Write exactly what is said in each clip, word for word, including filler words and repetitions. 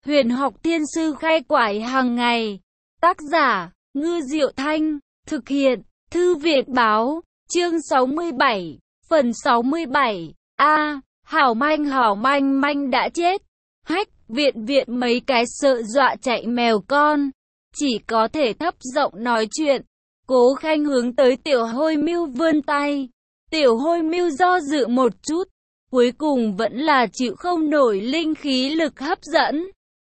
Huyền học thiên sư khai quải hàng ngày. Tác giả, Ngư Diệu Thanh. Thực hiện, Thư viện báo. Chương sáu mươi bảy. Phần sáu mươi bảy. A. Hảo manh hảo manh manh đã chết. Hách, viện viện mấy cái sợ dọa chạy mèo con. Chỉ có thể thấp giọng nói chuyện. Cố Khanh hướng tới Tiểu Hôi Mưu vươn tay. Tiểu Hôi Mưu do dự một chút. Cuối cùng vẫn là chịu không nổi linh khí lực hấp dẫn.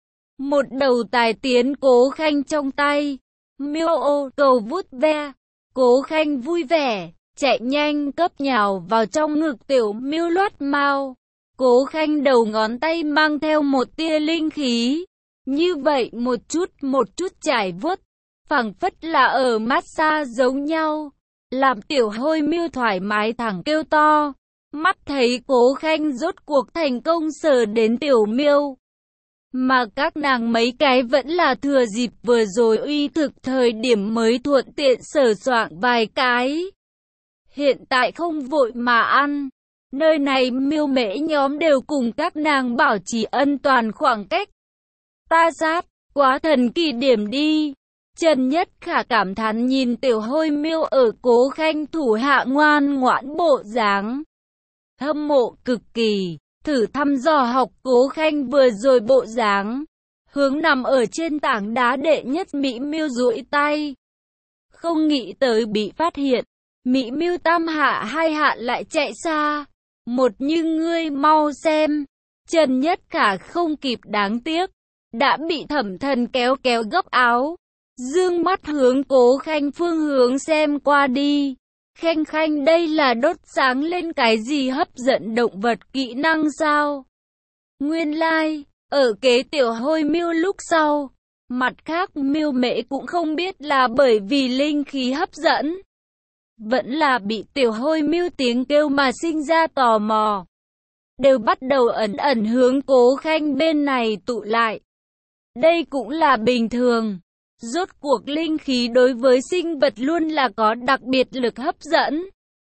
Một đầu tài tiến Cố Khanh trong tay. Miêu ô cầu vút ve. Cố Khanh vui vẻ, chạy nhanh cấp nhào vào trong ngực Tiểu Miêu loát mau. Cố Khanh đầu ngón tay mang theo một tia linh khí. Như vậy một chút một chút trải vuốt, phảng phất là ở massage giống nhau. Làm Tiểu Hôi Mưu thoải mái thẳng kêu to. Mắt thấy Cố Khanh rốt cuộc thành công sờ đến Tiểu Miêu. Mà các nàng mấy cái vẫn là thừa dịp vừa rồi uy thực thời điểm mới thuận tiện sờ soạng vài cái. Hiện tại không vội mà ăn. Nơi này Miêu Mễ nhóm đều cùng các nàng bảo trì an toàn khoảng cách. Ta sát, quá thần kỳ điểm đi. Trần Nhất Khả cảm thán nhìn Tiểu Hôi Miêu ở Cố Khanh thủ hạ ngoan ngoãn bộ dáng. Hâm mộ cực kỳ. Thử thăm dò học Cố Khanh vừa rồi bộ dáng. Hướng nằm ở trên tảng đá đệ nhất Mỹ Miêu duỗi tay. Không nghĩ tới bị phát hiện. Mỹ Miêu tam hạ hai hạ lại chạy xa. Một như ngươi mau xem. Trần Nhất Khả không kịp đáng tiếc. Đã bị Thẩm Thần kéo kéo góc áo. Dương mắt hướng Cố Khanh phương hướng xem qua đi. Khanh Khanh đây là đốt sáng lên cái gì hấp dẫn động vật kỹ năng sao? Nguyên lai, like, ở kế Tiểu Hôi Mưu lúc sau. Mặt khác Miêu Mễ cũng không biết là bởi vì linh khí hấp dẫn. Vẫn là bị Tiểu Hôi Mưu tiếng kêu mà sinh ra tò mò. Đều bắt đầu ẩn ẩn hướng Cố Khanh bên này tụ lại. Đây cũng là bình thường. Rốt cuộc linh khí đối với sinh vật luôn là có đặc biệt lực hấp dẫn.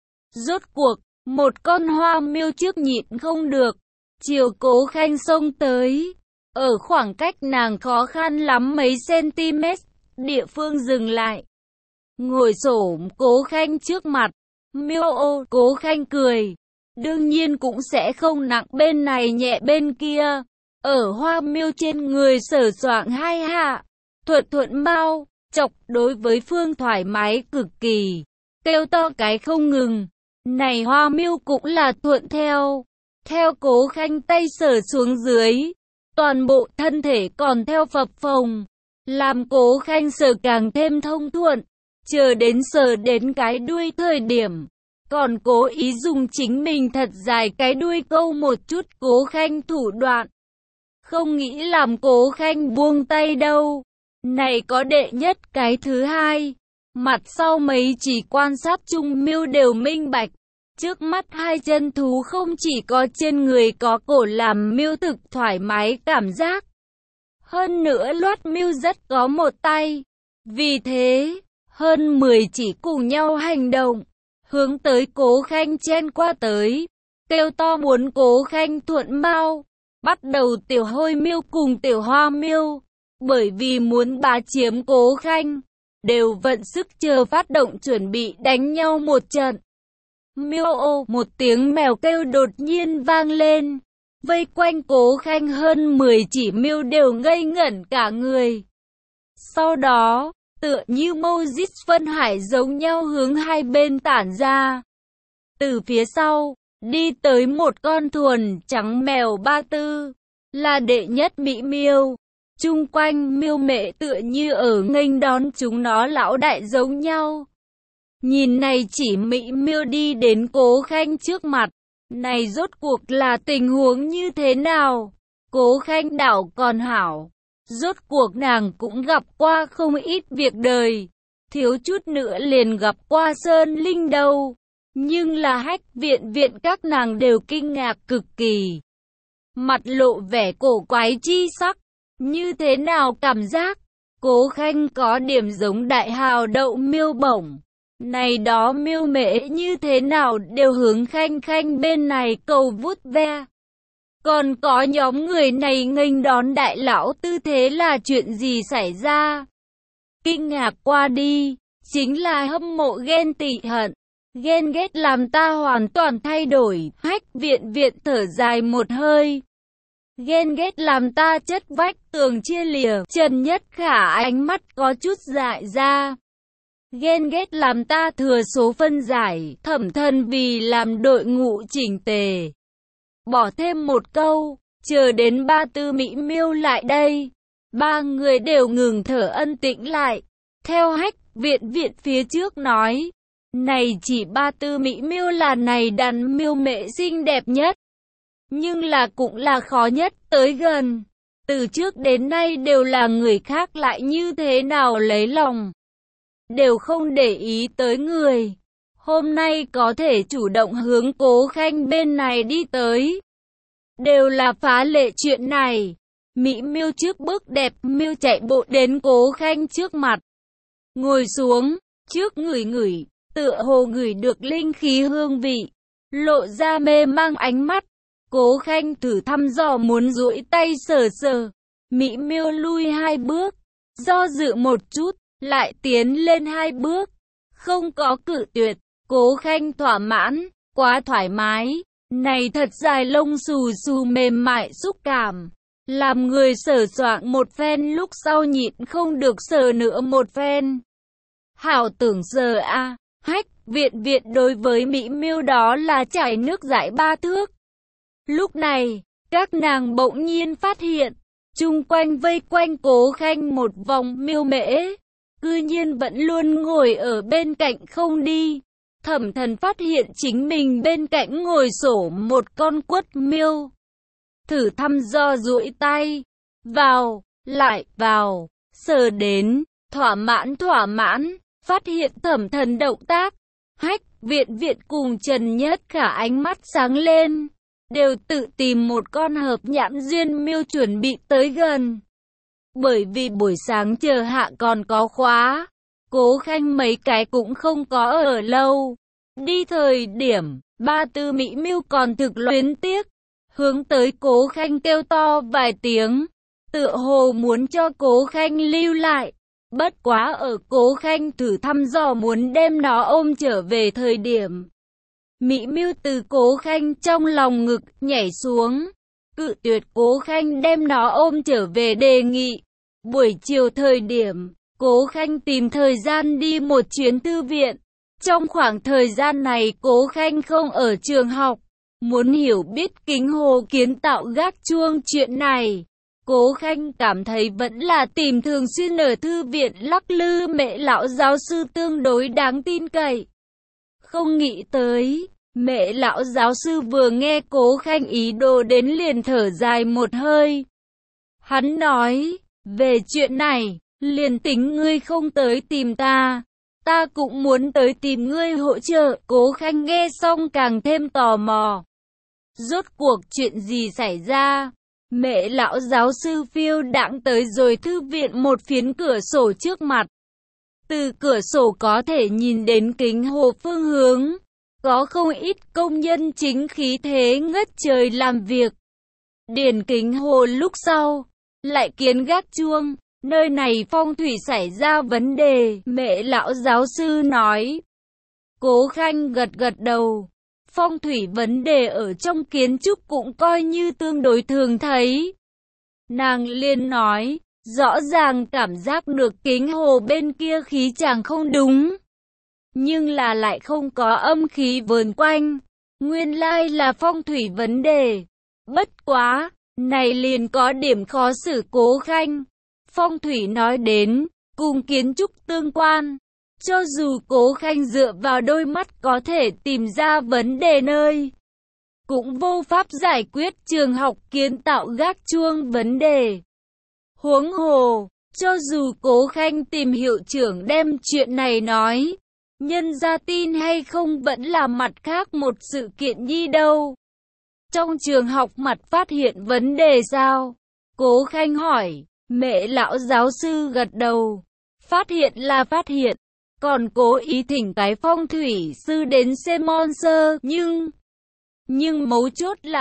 Rốt cuộc, một con hoa miêu trước nhịn không được. Chiều Cố Khanh xông tới. Ở khoảng cách nàng khó khăn lắm mấy cm, địa phương dừng lại. Ngồi xổm Cố Khanh trước mặt. Miêu ô, Cố Khanh cười. Đương nhiên cũng sẽ không nặng bên này nhẹ bên kia. Ở hoa miêu trên người sờ soạng hai hạ. Thuận thuận mau, chọc đối với phương thoải mái cực kỳ. Kêu to cái không ngừng. Này hoa miêu cũng là thuận theo. Theo Cố Khanh tay sờ xuống dưới. Toàn bộ thân thể còn theo phập phồng. Làm Cố Khanh sờ càng thêm thông thuận. Chờ đến sờ đến cái đuôi thời điểm. Còn cố ý dùng chính mình thật dài cái đuôi câu một chút Cố Khanh thủ đoạn. Không nghĩ làm Cố Khanh buông tay đâu. Này có đệ nhất cái thứ hai. Mặt sau mấy chỉ quan sát chung miêu đều minh bạch. Trước mắt hai chân thú không chỉ có trên người có cổ làm miêu thực thoải mái cảm giác. Hơn nữa loát miêu rất có một tay. Vì thế, hơn mười chỉ cùng nhau hành động. Hướng tới Cố Khanh chen qua tới. Kêu to muốn Cố Khanh thuận mau. Bắt đầu Tiểu Hôi Miêu cùng Tiểu Hoa Miêu. Bởi vì muốn bá chiếm Cố Khanh, đều vận sức chờ phát động chuẩn bị đánh nhau một trận. Miêu ô, một tiếng mèo kêu đột nhiên vang lên. Vây quanh Cố Khanh hơn mười chỉ miêu đều ngây ngẩn cả người. Sau đó, tựa như Moses phân hải giống nhau hướng hai bên tản ra. Từ phía sau, đi tới một con thuần trắng mèo ba tư, là đệ nhất Mỹ Miêu. Chung quanh Miêu Mễ tựa như ở nghênh đón chúng nó lão đại giống nhau. Nhìn này chỉ Mỹ Miêu đi đến Cố Khanh trước mặt. Này rốt cuộc là tình huống như thế nào? Cố Khanh đảo còn hảo. Rốt cuộc nàng cũng gặp qua không ít việc đời. Thiếu chút nữa liền gặp qua Sơn Linh đâu. Nhưng là Hách viện viện các nàng đều kinh ngạc cực kỳ. Mặt lộ vẻ cổ quái chi sắc. Như thế nào cảm giác? Cố Khanh có điểm giống đại hào đậu miêu bổng. Này đó Miêu Mễ như thế nào đều hướng Khanh Khanh bên này cầu vút ve. Còn có nhóm người này nghênh đón đại lão tư thế là chuyện gì xảy ra? Kinh ngạc qua đi, chính là hâm mộ ghen tị hận. Ghen ghét làm ta hoàn toàn thay đổi, Hách Viện Viện thở dài một hơi. Ghen ghét làm ta chất vách tường chia lìa, Trần Nhất Khả ánh mắt có chút dại ra. Ghen ghét làm ta thừa số phân giải, Thẩm Thần vì làm đội ngũ chỉnh tề. Bỏ thêm một câu, chờ đến ba tư Mỹ Miêu lại đây. Ba người đều ngừng thở ân tĩnh lại. Theo Hách Viện Viện phía trước nói, này chỉ ba tư Mỹ Miêu là này đàn miêu mệ xinh đẹp nhất. Nhưng là cũng là khó nhất tới gần. Từ trước đến nay đều là người khác lại như thế nào lấy lòng. Đều không để ý tới người. Hôm nay có thể chủ động hướng Cố Khanh bên này đi tới. Đều là phá lệ chuyện này. Mỹ Miêu trước bước đẹp miêu chạy bộ đến Cố Khanh trước mặt. Ngồi xuống, trước ngửi ngửi, tựa hồ ngửi được linh khí hương vị. Lộ ra mê mang ánh mắt. Cố Khanh thử thăm dò muốn duỗi tay sờ sờ. Mỹ Miêu lui hai bước, do dự một chút, lại tiến lên hai bước. Không có cự tuyệt, Cố Khanh thỏa mãn, quá thoải mái. Này thật dài lông xù xù mềm mại xúc cảm. Làm người sờ soạng một phen lúc sau nhịn không được sờ nữa một phen. Hảo tưởng sờ a, Hách Viện Viện đối với Mỹ Miêu đó là chảy nước dãi ba thước. Lúc này, các nàng bỗng nhiên phát hiện, chung quanh vây quanh Cố Khanh một vòng miêu mễ, cư nhiên vẫn luôn ngồi ở bên cạnh không đi. Thẩm Thần phát hiện chính mình bên cạnh ngồi xổm một con quất miêu. Thử thăm dò duỗi tay, vào, lại vào, sờ đến, thỏa mãn thỏa mãn, phát hiện Thẩm Thần động tác. Hách Viện Viện cùng Trần Nhất Khả ánh mắt sáng lên. Đều tự tìm một con hợp nhãn duyên miêu chuẩn bị tới gần. Bởi vì buổi sáng chờ hạ còn có khóa, Cố Khanh mấy cái cũng không có ở lâu. Đi thời điểm, ba tư Mỹ Miêu còn thực luyến tiếc, hướng tới Cố Khanh kêu to vài tiếng, tựa hồ muốn cho Cố Khanh lưu lại. Bất quá ở Cố Khanh thử thăm dò muốn đem nó ôm trở về thời điểm, Mỹ Miêu từ Cố Khanh trong lòng ngực nhảy xuống, cự tuyệt Cố Khanh đem nó ôm trở về đề nghị. Buổi chiều thời điểm, Cố Khanh tìm thời gian đi một chuyến thư viện. Trong khoảng thời gian này Cố Khanh không ở trường học, muốn hiểu biết Kính Hồ kiến tạo gác chuông chuyện này. Cố Khanh cảm thấy vẫn là tìm thường xuyên ở thư viện lắc lư Mẹ lão giáo sư tương đối đáng tin cậy. Không nghĩ tới, Mẹ lão giáo sư vừa nghe Cố Khanh ý đồ đến liền thở dài một hơi. Hắn nói, về chuyện này, liền tính ngươi không tới tìm ta, ta cũng muốn tới tìm ngươi hỗ trợ. Cố Khanh nghe xong càng thêm tò mò. Rốt cuộc chuyện gì xảy ra? Mẹ lão giáo sư phiêu đãng tới rồi thư viện một phiến cửa sổ trước mặt. Từ cửa sổ có thể nhìn đến Kính Hồ phương hướng. Có không ít công nhân chính khí thế ngất trời làm việc. Điền Kính Hồ lúc sau, lại kiến gác chuông. Nơi này phong thủy xảy ra vấn đề, mẹ lão giáo sư nói. Cố Khanh gật gật đầu. Phong thủy vấn đề ở trong kiến trúc cũng coi như tương đối thường thấy. Nàng liền nói, rõ ràng cảm giác được Kính Hồ bên kia khí chàng không đúng. Nhưng là lại không có âm khí vờn quanh. Nguyên lai là phong thủy vấn đề. Bất quá, này liền có điểm khó xử Cố Khanh. Phong thủy nói đến, cùng kiến trúc tương quan. Cho dù Cố Khanh dựa vào đôi mắt có thể tìm ra vấn đề nơi, cũng vô pháp giải quyết trường học kiến tạo gác chuông vấn đề. Huống hồ, cho dù Cố Khanh tìm hiệu trưởng đem chuyện này nói, nhân ra tin hay không vẫn là mặt khác một sự kiện nhi đâu. Trong trường học mặt phát hiện vấn đề sao? Cố Khanh hỏi, mẹ lão giáo sư gật đầu. Phát hiện là phát hiện, còn cố ý thỉnh cái phong thủy sư đến xem mon sơ, nhưng... Nhưng mấu chốt là,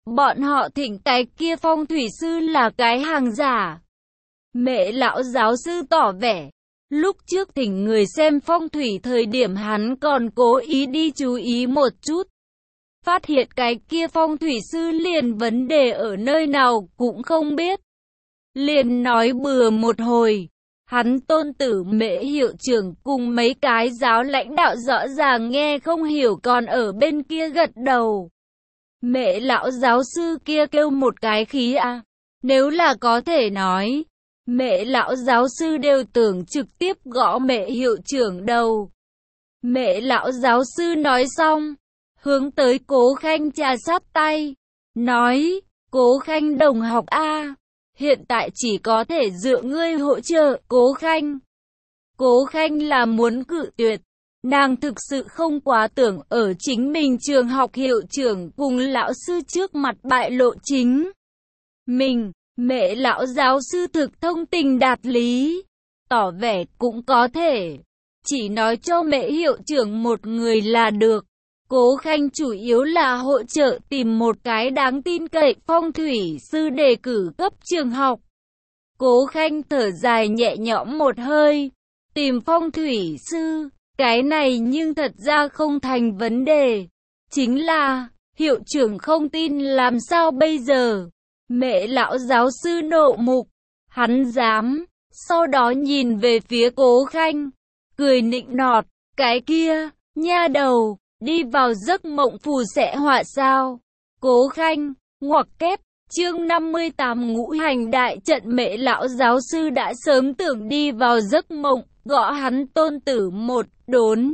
bọn họ thỉnh cái kia phong thủy sư là cái hàng giả. Mẹ lão giáo sư tỏ vẻ, lúc trước thỉnh người xem phong thủy thời điểm hắn còn cố ý đi chú ý một chút. Phát hiện cái kia phong thủy sư liền vấn đề ở nơi nào cũng không biết. Liền nói bừa một hồi. Hắn tôn tử Mễ hiệu trưởng cùng mấy cái giáo lãnh đạo rõ ràng nghe không hiểu còn ở bên kia gật đầu. Mẹ lão giáo sư kia kêu một cái khí à. Nếu là có thể nói, mẹ lão giáo sư đều tưởng trực tiếp gõ mẹ hiệu trưởng đầu. Mẹ lão giáo sư nói xong, hướng tới Cố Khanh trà sát tay, nói, Cố Khanh đồng học a, hiện tại chỉ có thể dựa ngươi hỗ trợ, Cố Khanh. Cố Khanh là muốn cự tuyệt, nàng thực sự không quá tưởng ở chính mình trường học hiệu trưởng cùng lão sư trước mặt bại lộ chính mình. Mẹ lão giáo sư thực thông tình đạt lý, tỏ vẻ cũng có thể, chỉ nói cho mẹ hiệu trưởng một người là được. Cố Khanh chủ yếu là hỗ trợ tìm một cái đáng tin cậy phong thủy sư đề cử cấp trường học. Cố Khanh thở dài nhẹ nhõm một hơi, tìm phong thủy sư, cái này nhưng thật ra không thành vấn đề. Chính là, hiệu trưởng không tin làm sao bây giờ? Mẹ lão giáo sư nộ mục, hắn dám, sau đó nhìn về phía Cố Khanh, cười nịnh nọt, cái kia, nha đầu, đi vào giấc mộng phù sẽ họa sao? Cố Khanh, ngoặc kép, chương năm mươi tám ngũ hành đại trận. Mẹ lão giáo sư đã sớm tưởng đi vào giấc mộng, gõ hắn tôn tử một đốn.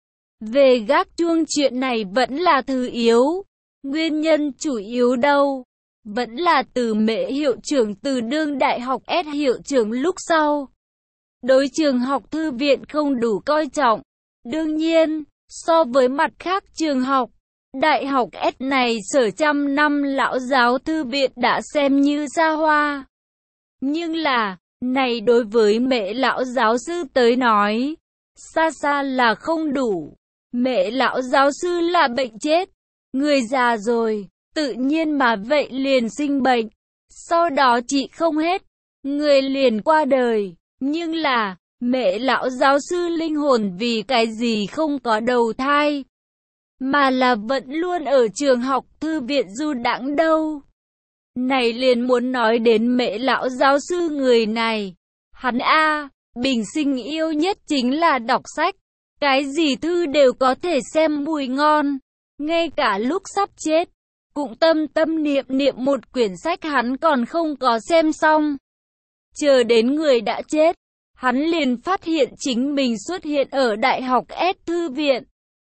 Về gác chuông chuyện này vẫn là thứ yếu, nguyên nhân chủ yếu đâu? Vẫn là từ mẹ hiệu trưởng từ đương đại học S hiệu trưởng lúc sau. Đối trường học thư viện không đủ coi trọng. Đương nhiên, so với mặt khác trường học, đại học S này sở trăm năm lão giáo thư viện đã xem như xa hoa. Nhưng là, này đối với mẹ lão giáo sư tới nói, xa xa là không đủ. Mẹ lão giáo sư là bệnh chết, người già rồi. Tự nhiên mà vậy liền sinh bệnh, sau đó trị không hết, người liền qua đời. Nhưng là, mẹ lão giáo sư linh hồn vì cái gì không có đầu thai, mà là vẫn luôn ở trường học thư viện du đãng đâu. Này liền muốn nói đến mẹ lão giáo sư người này. Hắn a, bình sinh yêu nhất chính là đọc sách, cái gì thư đều có thể xem mùi ngon, ngay cả lúc sắp chết. Cũng tâm tâm niệm niệm một quyển sách hắn còn không có xem xong. Chờ đến người đã chết, hắn liền phát hiện chính mình xuất hiện ở đại học S thư viện.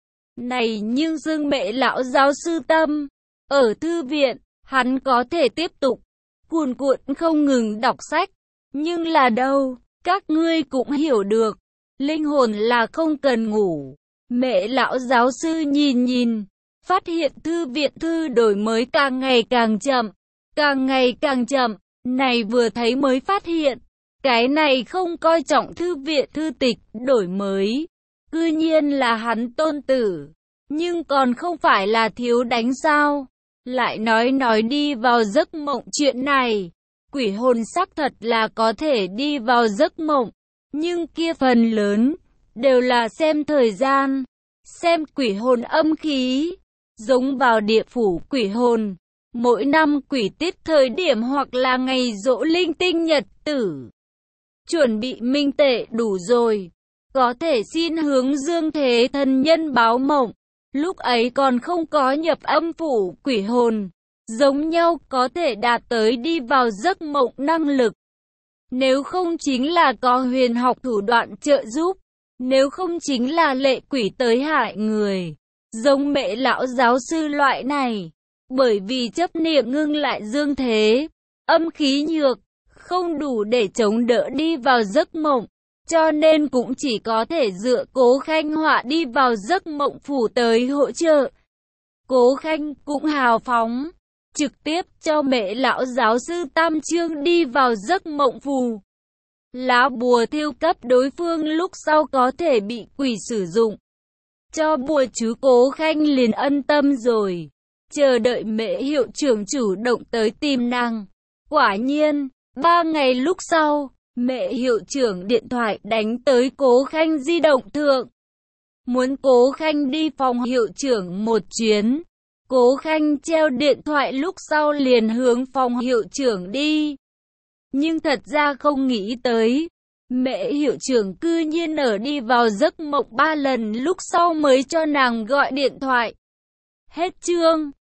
Này nhưng dương mẹ lão giáo sư tâm, ở thư viện, hắn có thể tiếp tục, cuồn cuộn không ngừng đọc sách. Nhưng là đâu, các ngươi cũng hiểu được, linh hồn là không cần ngủ. Mẹ lão giáo sư nhìn nhìn. Phát hiện thư viện thư đổi mới càng ngày càng chậm, càng ngày càng chậm, này vừa thấy mới phát hiện, cái này không coi trọng thư viện thư tịch đổi mới, cư nhiên là hắn tôn tử, nhưng còn không phải là thiếu đánh sao, lại nói nói đi vào giấc mộng chuyện này, quỷ hồn xác thật là có thể đi vào giấc mộng, nhưng kia phần lớn, đều là xem thời gian, xem quỷ hồn âm khí. Giống vào địa phủ quỷ hồn, mỗi năm quỷ tiết thời điểm hoặc là ngày giỗ linh tinh nhật tử. Chuẩn bị minh tệ đủ rồi, có thể xin hướng dương thế thần nhân báo mộng, lúc ấy còn không có nhập âm phủ quỷ hồn, giống nhau có thể đạt tới đi vào giấc mộng năng lực. Nếu không chính là có huyền học thủ đoạn trợ giúp, nếu không chính là lệ quỷ tới hại người. Giống mẹ lão giáo sư loại này, bởi vì chấp niệm ngưng lại dương thế, âm khí nhược, không đủ để chống đỡ đi vào giấc mộng, cho nên cũng chỉ có thể dựa Cố Khanh họa đi vào giấc mộng phủ tới hỗ trợ. Cố Khanh cũng hào phóng, trực tiếp cho mẹ lão giáo sư tam chương đi vào giấc mộng phù. Lá bùa thiêu cấp đối phương lúc sau có thể bị quỷ sử dụng. Cho bùa chú Cố Khanh liền ân tâm rồi. chờ đợi mẹ hiệu trưởng chủ động tới tìm nàng. Quả nhiên, ba ngày lúc sau, mẹ hiệu trưởng điện thoại đánh tới Cố Khanh di động thượng. Muốn Cố Khanh đi phòng hiệu trưởng một chuyến. Cố Khanh treo điện thoại lúc sau liền hướng phòng hiệu trưởng đi. Nhưng thật ra không nghĩ tới, mẹ hiệu trưởng cư nhiên ở đi vào giấc mộng ba lần lúc sau mới cho nàng gọi điện thoại. Hết chương.